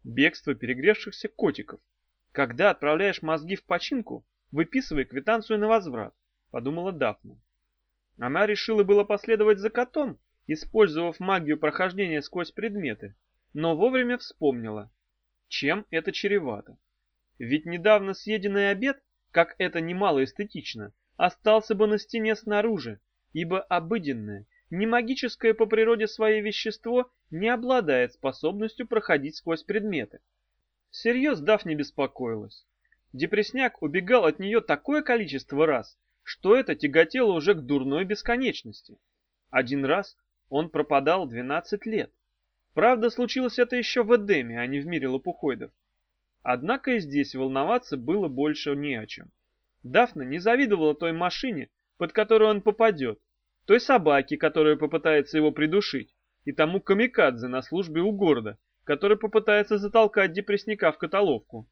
Бегство перегревшихся котиков. Когда отправляешь мозги в починку, выписывай квитанцию на возврат, подумала Дафна. Она решила было последовать за котом, использовав магию прохождения сквозь предметы, но вовремя вспомнила, чем это чревато. Ведь недавно съеденный обед, как это немало эстетично, остался бы на стене снаружи, ибо обыденное, не магическое по природе своей вещество не обладает способностью проходить сквозь предметы. Всерьез Дафна беспокоилась. Депресняк убегал от нее такое количество раз, что это тяготело уже к дурной бесконечности. Один раз он пропадал 12 лет. Правда, случилось это еще в Эдеме, а не в мире лопухоидов. Однако и здесь волноваться было больше не о чем. Дафна не завидовала той машине, под которую он попадет, той собаке, которая попытается его придушить, и тому камикадзе на службе у города, который попытается затолкать депресняка в котоловку.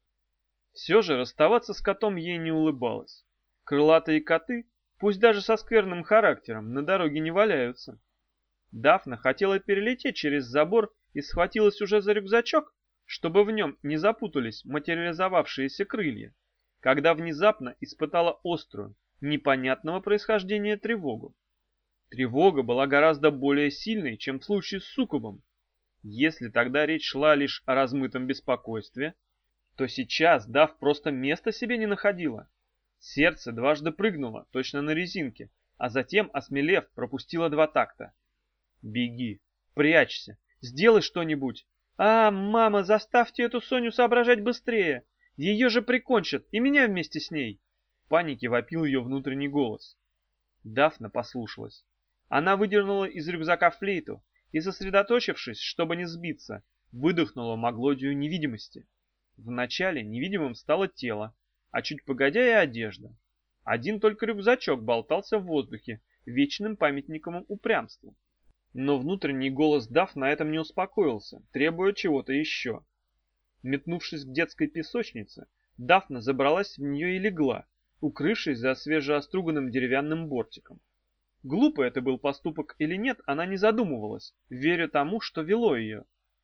Все же расставаться с котом ей не улыбалось. Крылатые коты, пусть даже со скверным характером, на дороге не валяются. Дафна хотела перелететь через забор и схватилась уже за рюкзачок, чтобы в нем не запутались материализовавшиеся крылья, когда внезапно испытала острую, непонятного происхождения тревогу. Тревога была гораздо более сильной, чем в случае с суккубом. Если тогда речь шла лишь о размытом беспокойстве, то сейчас Даф просто места себе не находила. Сердце дважды прыгнуло, точно на резинке, а затем, осмелев, пропустило 2 такта. «Беги, прячься, сделай что-нибудь. А, мама, заставьте эту Соню соображать быстрее. Ее же прикончат, и меня вместе с ней!» В панике вопил ее внутренний голос. Дафна послушалась. Она выдернула из рюкзака флейту и, сосредоточившись, чтобы не сбиться, выдохнула маглодию невидимости. Вначале невидимым стало тело, а чуть погодя и одежда. Один только рюкзачок болтался в воздухе, вечным памятником упрямству. Но внутренний голос Даф на этом не успокоился, требуя чего-то еще. Метнувшись к детской песочнице, Дафна забралась в нее и легла, укрывшись за свежеоструганным деревянным бортиком. Глупый это был поступок или нет, она не задумывалась, веря тому, что вело ее.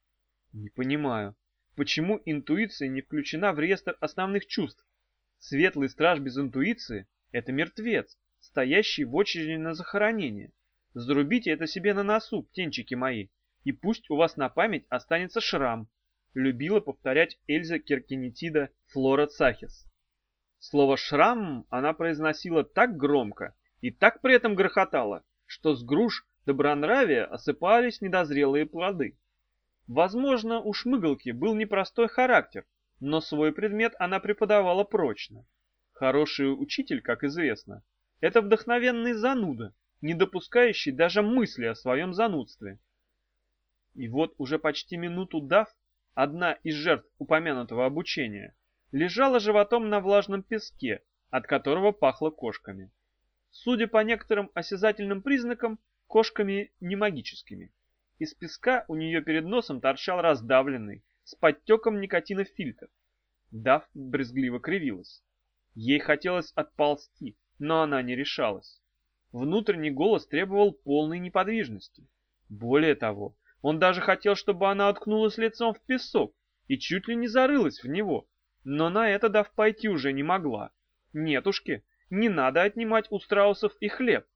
Не понимаю, почему интуиция не включена в реестр основных чувств? Светлый страж без интуиции — это мертвец, стоящий в очереди на захоронение. Зарубите это себе на носу, птенчики мои, и пусть у вас на память останется шрам, любила повторять Эльза Киркинетида Флора Цахис. Слово «шрам» она произносила так громко и так при этом грохотала, что с груш добронравия осыпались недозрелые плоды. Возможно, у шмыгалки был непростой характер, но свой предмет она преподавала прочно. Хороший учитель, как известно, это вдохновенный зануда, не допускающий даже мысли о своем занудстве. И вот уже почти минуту Даф, одна из жертв упомянутого обучения, лежала животом на влажном песке, от которого пахло кошками. Судя по некоторым осязательным признакам, кошками не магическими. Из песка у нее перед носом торчал раздавленный, с подтеком никотина фильтр. Даф брезгливо кривилась. Ей хотелось отползти, но она не решалась. Внутренний голос требовал полной неподвижности. Более того, он даже хотел, чтобы она уткнулась лицом в песок и чуть ли не зарылась в него, но на это Даф пойти уже не могла. Нетушки, не надо отнимать у страусов и хлеб.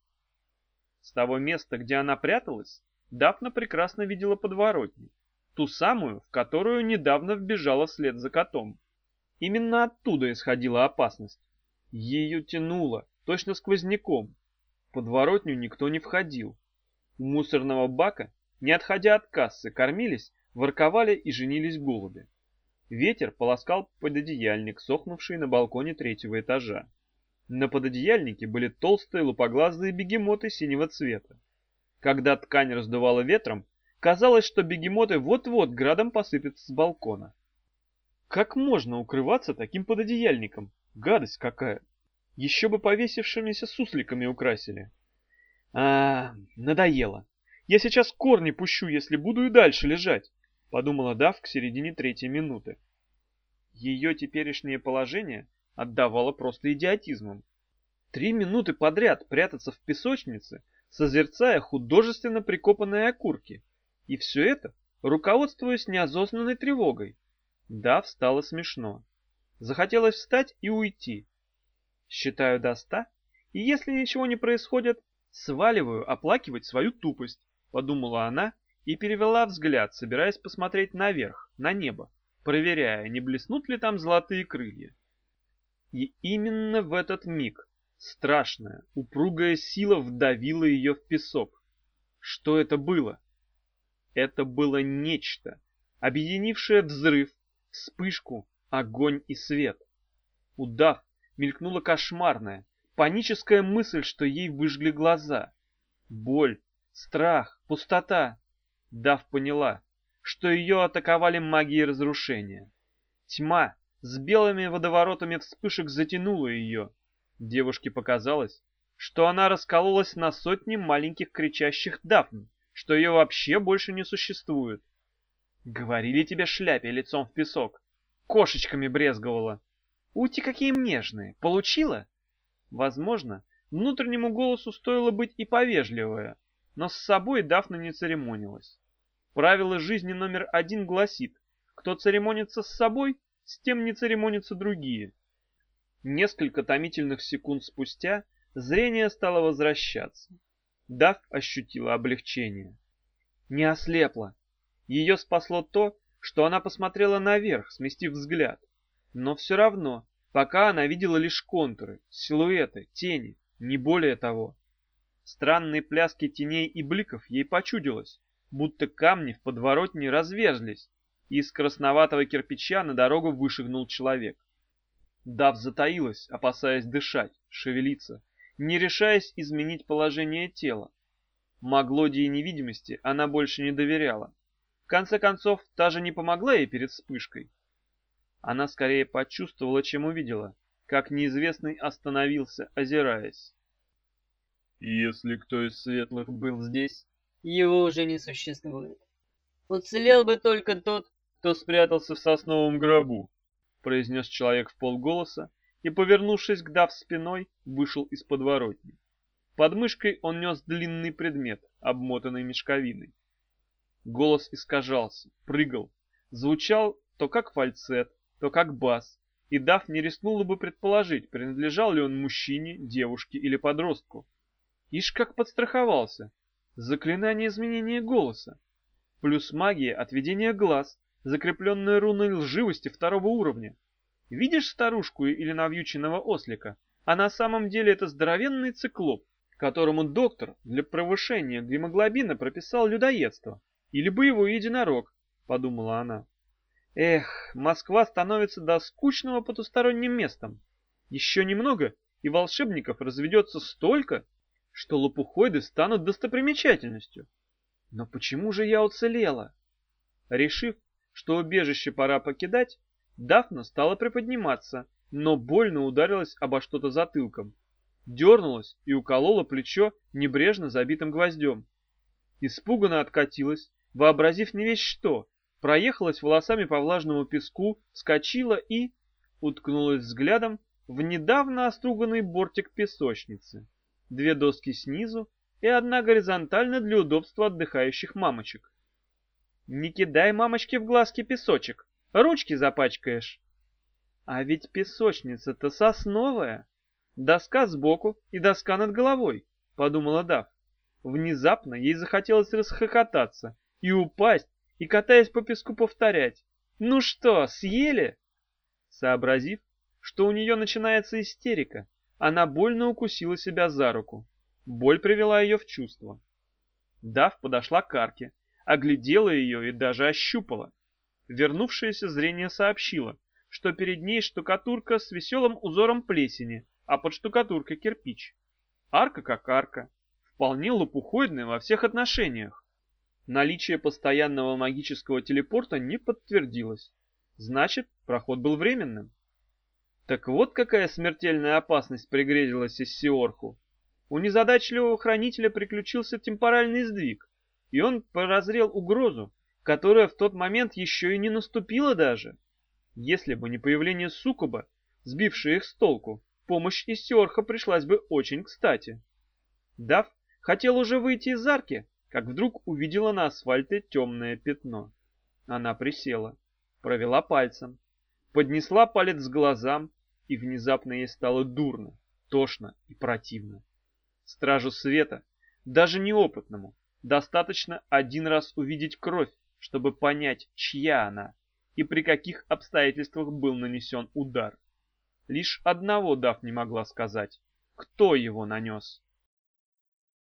С того места, где она пряталась, Дафна прекрасно видела подворотню, ту самую, в которую недавно вбежала вслед за котом. Именно оттуда исходила опасность. Ее тянуло, точно сквозняком. В подворотню никто не входил. У мусорного бака, не отходя от кассы, кормились, ворковали и женились голуби. Ветер полоскал пододеяльник, сохнувший на балконе 3-го этажа. На пододеяльнике были толстые лупоглазые бегемоты синего цвета. Когда ткань раздувала ветром, казалось, что бегемоты вот-вот градом посыпятся с балкона. Как можно укрываться таким пододеяльником? Гадость какая! Еще бы повесившимися сусликами украсили. Надоело. Я сейчас корни пущу, если буду и дальше лежать, подумала Дав к середине 3-й минуты. Ее теперешнее положение отдавало просто идиотизмом. 3 минуты подряд прятаться в песочнице, созерцая художественно прикопанные окурки. И все это руководствуясь неосознанной тревогой. Дав стало смешно. Захотелось встать и уйти. Считаю до 100, и если ничего не происходит, сваливаю оплакивать свою тупость, подумала она и перевела взгляд, собираясь посмотреть наверх, на небо, проверяя, не блеснут ли там золотые крылья. И именно в этот миг страшная, упругая сила вдавила ее в песок. Что это было? Это было нечто, объединившее взрыв, вспышку, огонь и свет. Удав мелькнула кошмарная, паническая мысль, что ей выжгли глаза. Боль, страх, пустота. Дав поняла, что ее атаковали магией разрушения. Тьма с белыми водоворотами вспышек затянула ее. Девушке показалось, что она раскололась на сотни маленьких кричащих дафн, что ее вообще больше не существует. Говорили тебе шляпе лицом в песок, кошечками брезговала. Ути какие нежные, получила? Возможно, внутреннему голосу стоило быть и повежливее, но с собой Дафна не церемонилась. Правило жизни номер 1 гласит: кто церемонится с собой, с тем не церемонятся другие. Несколько томительных секунд спустя зрение стало возвращаться. Даф ощутила облегчение. Не ослепла. Ее спасло то, что она посмотрела наверх, сместив взгляд. Но все равно, пока она видела лишь контуры, силуэты, тени, не более того. Странные пляски теней и бликов ей почудилось, будто камни в подворотне разверзлись, и из красноватого кирпича на дорогу вышагнул человек. Дав затаилась, опасаясь дышать, шевелиться, не решаясь изменить положение тела. Маглодии невидимости она больше не доверяла. В конце концов, та же не помогла ей перед вспышкой. Она скорее почувствовала, чем увидела, как неизвестный остановился, озираясь. Если кто из светлых был здесь, его уже не существует. Уцелел бы только тот, кто спрятался в сосновом гробу, произнес человек вполголоса и, повернувшись к Дав спиной, вышел из подворотни. Под мышкой он нес длинный предмет, обмотанный мешковиной. Голос искажался, прыгал, звучал то как фальцет, то как бас, и Дав не рискнула бы предположить, принадлежал ли он мужчине, девушке или подростку. Ишь как подстраховался. Заклинание изменения голоса. Плюс магия отведения глаз, закрепленная руной лживости 2-го уровня. Видишь старушку или навьюченного ослика? А на самом деле это здоровенный циклоп, которому доктор для повышения гемоглобина прописал людоедство. Или боевой единорог, подумала она. Эх, Москва становится до скучного потусторонним местом. Еще немного, и волшебников разведется столько, что лопухоиды станут достопримечательностью. Но почему же я уцелела? Решив, что убежище пора покидать, Дафна стала приподниматься, но больно ударилась обо что-то затылком. Дернулась и уколола плечо небрежно забитым гвоздем. Испуганно откатилась, вообразив не весь что, проехалась волосами по влажному песку, вскочила и уткнулась взглядом в недавно оструганный бортик песочницы. 2 доски снизу и 1 горизонтально для удобства отдыхающих мамочек. Не кидай мамочке в глазки песочек, ручки запачкаешь. А ведь песочница-то сосновая. Доска сбоку и доска над головой, подумала Дав. Внезапно ей захотелось расхохотаться и упасть, и, катаясь по песку, повторять: «Ну что, съели?» Сообразив, что у нее начинается истерика, она больно укусила себя за руку. Боль привела ее в чувство. Дав подошла к арке, оглядела ее и даже ощупала. Вернувшееся зрение сообщило, что перед ней штукатурка с веселым узором плесени, а под штукатуркой кирпич. Арка как арка, вполне лопухоидная во всех отношениях. Наличие постоянного магического телепорта не подтвердилось. Значит, проход был временным. Так вот какая смертельная опасность пригрезилась Иссиорху. У незадачливого хранителя приключился темпоральный сдвиг, и он прозрел угрозу, которая в тот момент еще и не наступила даже. Если бы не появление суккуба, сбившее их с толку, помощь Иссиорха пришлась бы очень кстати. Дав хотел уже выйти из арки, как вдруг увидела на асфальте темное пятно. Она присела, провела пальцем, поднесла палец к глазам, и внезапно ей стало дурно, тошно и противно. Стражу света, даже неопытному, достаточно один раз увидеть кровь, чтобы понять, чья она и при каких обстоятельствах был нанесен удар. Лишь одного Даф не могла сказать, кто его нанес.